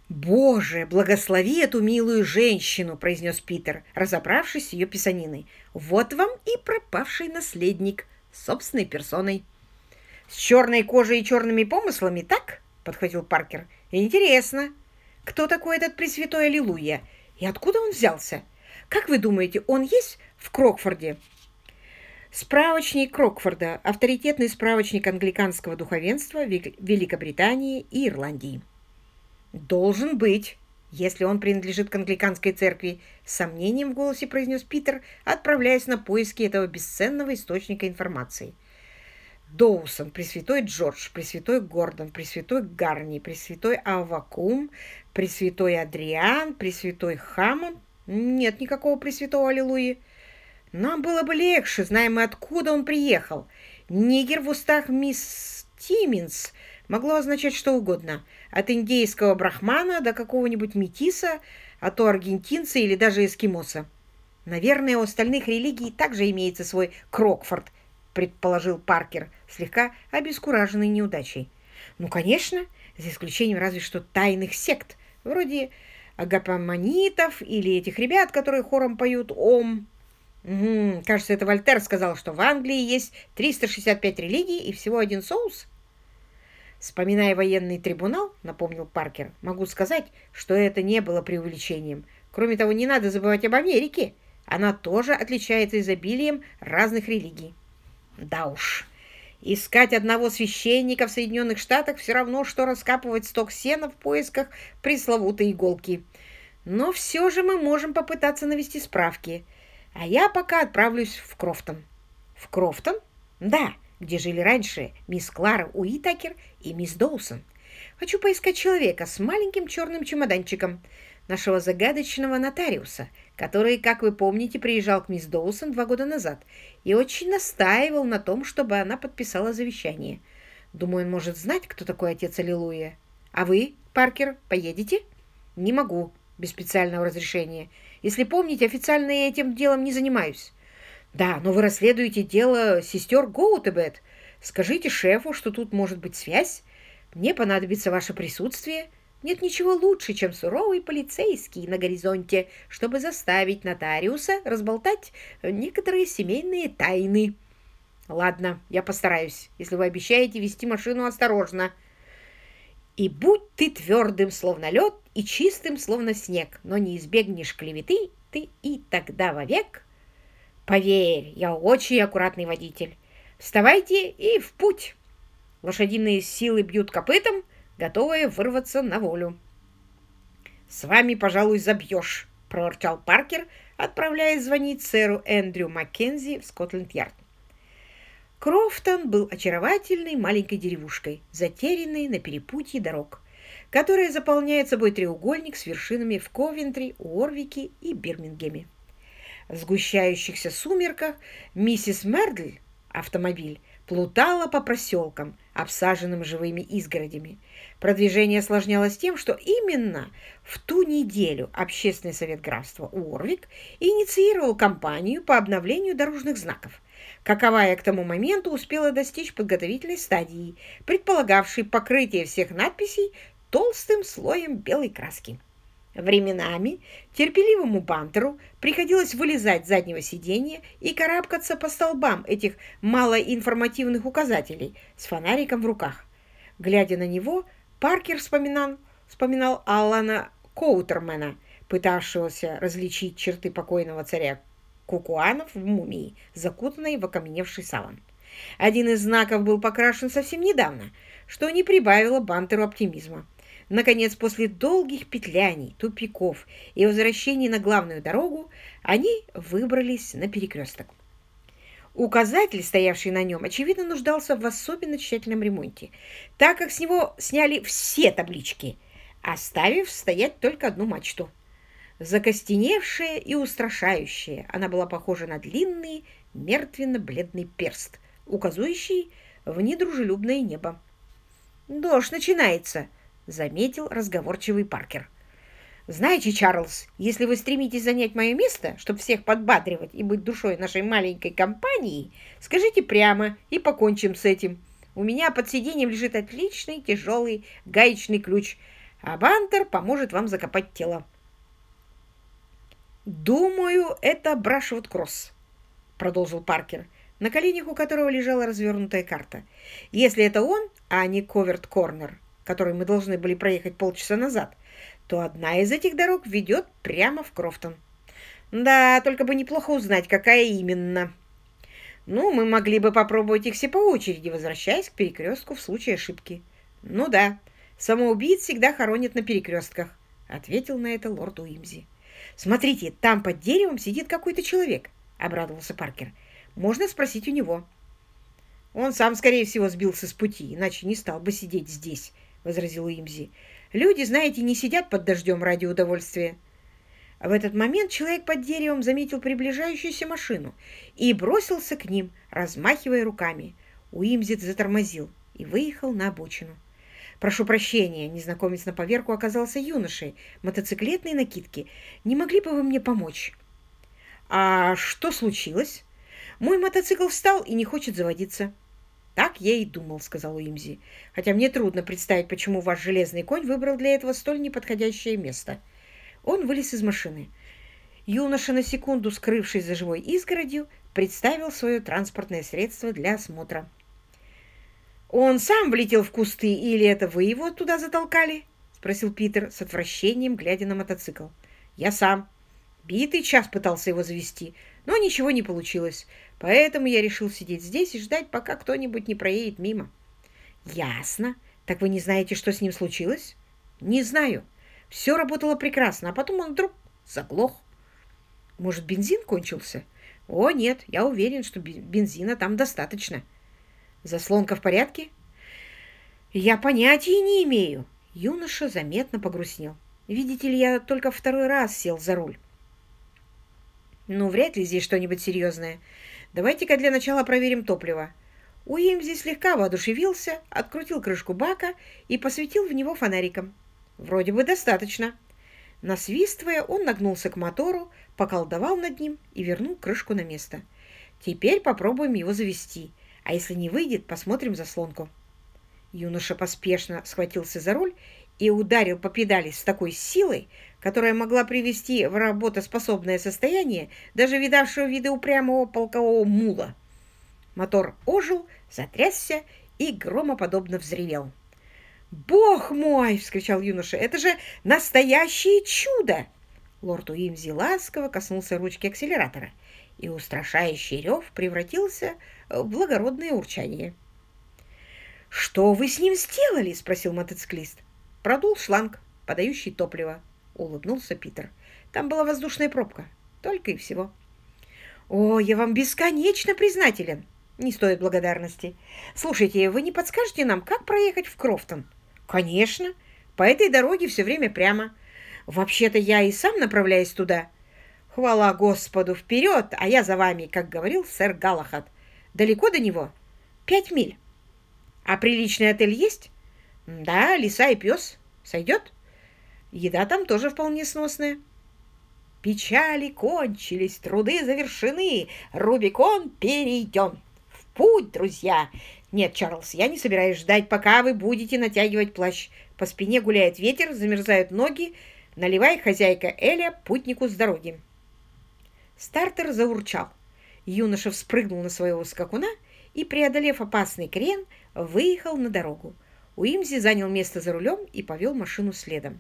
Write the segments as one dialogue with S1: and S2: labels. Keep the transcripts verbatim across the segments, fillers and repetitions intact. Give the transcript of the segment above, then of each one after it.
S1: «Боже, благослови эту милую женщину!» — произнес Питер, разобравшись с ее писаниной. «Вот вам и пропавший наследник собственной персоной». «С черной кожей и черными помыслами, так?» — подхватил Паркер. «Интересно, кто такой этот Пресвятой Аллилуйя? И откуда он взялся? Как вы думаете, он есть в Крокфорде?» Справочник Крокфорда — авторитетный справочник англиканского духовенства Вел- Великобритании и Ирландии. «Должен быть, если он принадлежит к англиканской церкви», — с сомнением в голосе произнес Питер, отправляясь на поиски этого бесценного источника информации. Доусон, Пресвятой Джордж, Пресвятой Гордон, Пресвятой Гарни, Пресвятой Аввакум, Пресвятой Адриан, Пресвятой Хамон. Нет никакого Пресвятого Аллилуйи. Нам было бы легче, знаем мы, откуда он приехал. Нигер в устах мисс Тимминс могло означать что угодно. От индейского брахмана до какого-нибудь метиса, а то аргентинца или даже эскимоса. Наверное, у остальных религий также имеется свой Крокфорд, предположил Паркер, слегка обескураженный неудачей. Ну, конечно, за исключением разве что тайных сект, вроде агапоманитов или этих ребят, которые хором поют «Ом». Угу, кажется, это Вольтер сказал, что в Англии есть триста шестьдесят пять религий и всего один соус. Вспоминая военный трибунал, напомнил Паркер, могу сказать, что это не было преувеличением. Кроме того, не надо забывать об Америке. Она тоже отличается изобилием разных религий. Да уж, искать одного священника в Соединенных Штатах все равно, что раскапывать сток сена в поисках пресловутой иголки. Но все же мы можем попытаться навести справки. А я пока отправлюсь в Крофтон. В Крофтон? Да, где жили раньше мисс Клара Уитакер и мисс Доусон. Хочу поискать человека с маленьким черным чемоданчиком, нашего загадочного нотариуса, который, как вы помните, приезжал к мисс Доусон два года назад и очень настаивал на том, чтобы она подписала завещание. Думаю, он может знать, кто такой отец Аллилуйя. А вы, Паркер, поедете? Не могу, без специального разрешения. Если помните, официально я этим делом не занимаюсь. Да, но вы расследуете дело сестер Гоутебет. Скажите шефу, что тут может быть связь. Мне понадобится ваше присутствие. Нет ничего лучше, чем суровый полицейский на горизонте, чтобы заставить нотариуса разболтать некоторые семейные тайны. Ладно, я постараюсь, если вы обещаете вести машину осторожно. И будь ты твердым, словно лед, и чистым, словно снег, но не избегнешь клеветы ты и тогда вовек. Поверь, я очень аккуратный водитель. Вставайте и в путь. Лошадиные силы бьют копытом, готовые вырваться на волю. «С вами, пожалуй, забьешь», — проворчал Паркер, отправляясь звонить сэру Эндрю Маккензи в Скотланд-Ярд. Крофтон был очаровательной маленькой деревушкой, затерянной на перепутье дорог, которая заполняет собой треугольник с вершинами в Ковентри, Уорвике и Бирмингеме. В сгущающихся сумерках миссис Мердль, автомобиль, плутала по проселкам, обсаженным живыми изгородями. Продвижение осложнялось тем, что именно в ту неделю Общественный совет графства Уорвик инициировал кампанию по обновлению дорожных знаков, каковая к тому моменту успела достичь подготовительной стадии, предполагавшей покрытие всех надписей толстым слоем белой краски. Временами терпеливому бантеру приходилось вылезать с заднего сиденья и карабкаться по столбам этих малоинформативных указателей с фонариком в руках. Глядя на него, Паркер вспоминал, вспоминал Алана Коутермена, пытавшегося различить черты покойного царя Кукуанов в мумии, закутанной в окаменевший саван. Один из знаков был покрашен совсем недавно, что не прибавило бантеру оптимизма. Наконец, после долгих петляний, тупиков и возвращений на главную дорогу, они выбрались на перекресток. Указатель, стоявший на нем, очевидно нуждался в особенно тщательном ремонте, так как с него сняли все таблички, оставив стоять только одну мачту. Закостеневшая и устрашающая, она была похожа на длинный мертвенно-бледный перст, указывающий в недружелюбное небо. «Дождь начинается», — заметил разговорчивый Паркер. «Знаете, Чарльз, если вы стремитесь занять мое место, чтобы всех подбадривать и быть душой нашей маленькой компании, скажите прямо и покончим с этим. У меня под сиденьем лежит отличный тяжелый гаечный ключ, а Бантер поможет вам закопать тело. «Думаю, это Брашвуд-Кросс», — продолжил Паркер, на коленях у которого лежала развернутая карта. «Если это он, а не Коверт-Корнер, который мы должны были проехать полчаса назад, то одна из этих дорог ведет прямо в Крофтон. Да, только бы неплохо узнать, какая именно. Ну, мы могли бы попробовать их все по очереди, возвращаясь к перекрестку в случае ошибки». «Ну да, самоубийц всегда хоронят на перекрестках», — ответил на это лорд Уимзи. «Смотрите, там под деревом сидит какой-то человек», — обрадовался Паркер. «Можно спросить у него». «Он сам, скорее всего, сбился с пути, иначе не стал бы сидеть здесь», — возразил Уимзи. «Люди, знаете, не сидят под дождем ради удовольствия». В этот момент человек под деревом заметил приближающуюся машину и бросился к ним, размахивая руками. Уимзи затормозил и выехал на обочину. «Прошу прощения», — незнакомец на поверку оказался юношей мотоциклетной накидки. «Не могли бы вы мне помочь?» «А что случилось?» «Мой мотоцикл встал и не хочет заводиться». «Так я и думал», — сказал Уимзи. «Хотя мне трудно представить, почему ваш железный конь выбрал для этого столь неподходящее место». Он вылез из машины. Юноша, на секунду скрывшись за живой изгородью, представил свое транспортное средство для осмотра. «Он сам влетел в кусты, или это вы его туда затолкали?» — спросил Питер с отвращением, глядя на мотоцикл. «Я сам. Битый час пытался его завести, но ничего не получилось, поэтому я решил сидеть здесь и ждать, пока кто-нибудь не проедет мимо». «Ясно. Так вы не знаете, что с ним случилось?» «Не знаю. Все работало прекрасно, а потом он вдруг заглох». «Может, бензин кончился?» «О, нет, я уверен, что бензина там достаточно». «Заслонка в порядке?» «Я понятия не имею». Юноша заметно погрустнел. «Видите ли, я только второй раз сел за руль». «Ну, вряд ли здесь что-нибудь серьезное. Давайте-ка для начала проверим топливо». Уимзи слегка воодушевился, открутил крышку бака и посветил в него фонариком. «Вроде бы достаточно». Насвистывая, он нагнулся к мотору, поколдовал над ним и вернул крышку на место. «Теперь попробуем его завести. А если не выйдет, посмотрим заслонку». Юноша поспешно схватился за руль и ударил по педали с такой силой, которая могла привести в работоспособное состояние даже видавшего виды упрямого полкового мула. Мотор ожил, затрясся и громоподобно взревел. «Бог мой!» — вскричал юноша. «Это же настоящее чудо!» Лорд Уимзи ласково коснулся ручки акселератора, и устрашающий рев превратился в благородное урчание. «Что вы с ним сделали?» — спросил мотоциклист. «Продул шланг, подающий топливо», — улыбнулся Питер. «Там была воздушная пробка, только и всего». «О, я вам бесконечно признателен!» «Не стоит благодарности. Слушайте, вы не подскажете нам, как проехать в Крофтон?» «Конечно. По этой дороге все время прямо. Вообще-то я и сам направляюсь туда». «Хвала Господу! Вперед, а я за вами», как говорил сэр Галахад. «Далеко до него?» «Пять миль». «А приличный отель есть?» «Да, лиса и пес. Сойдет?» «Еда там тоже вполне сносная». «Печали кончились, труды завершены, Рубикон перейден. В путь, друзья!» «Нет, Чарльз, я не собираюсь ждать, пока вы будете натягивать плащ. По спине гуляет ветер, замерзают ноги. Наливай, хозяйка Эля, путнику с дороги». Стартер заурчал. Юноша вспрыгнул на своего скакуна и, преодолев опасный крен, выехал на дорогу. Уимзи занял место за рулем и повел машину следом.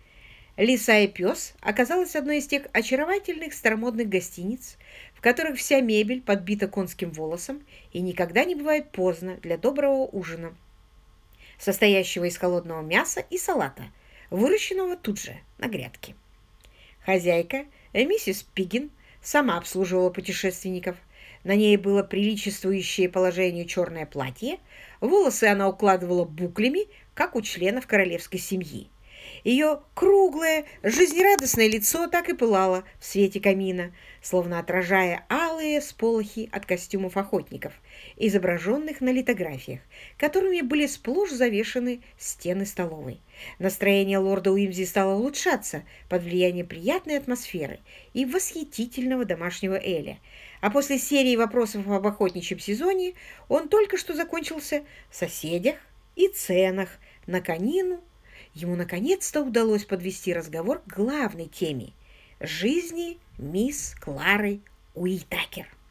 S1: «Лиса и пес» оказалась одной из тех очаровательных старомодных гостиниц, в которых вся мебель подбита конским волосом и никогда не бывает поздно для доброго ужина, состоящего из холодного мяса и салата, выращенного тут же на грядке. Хозяйка, миссис Пиггин, сама обслуживала путешественников. На ней было приличествующее положению черное платье, волосы она укладывала буклями, как у членов королевской семьи. Ее круглое, жизнерадостное лицо так и пылало в свете камина, словно отражая алые сполохи от костюмов охотников, изображенных на литографиях, которыми были сплошь завешаны стены столовой. Настроение лорда Уимзи стало улучшаться под влиянием приятной атмосферы и восхитительного домашнего эля, а после серии вопросов об охотничьем сезоне он только что закончился в соседях и ценах на конину Ему наконец-то удалось подвести разговор к главной теме – жизни мисс Клары Уитакер.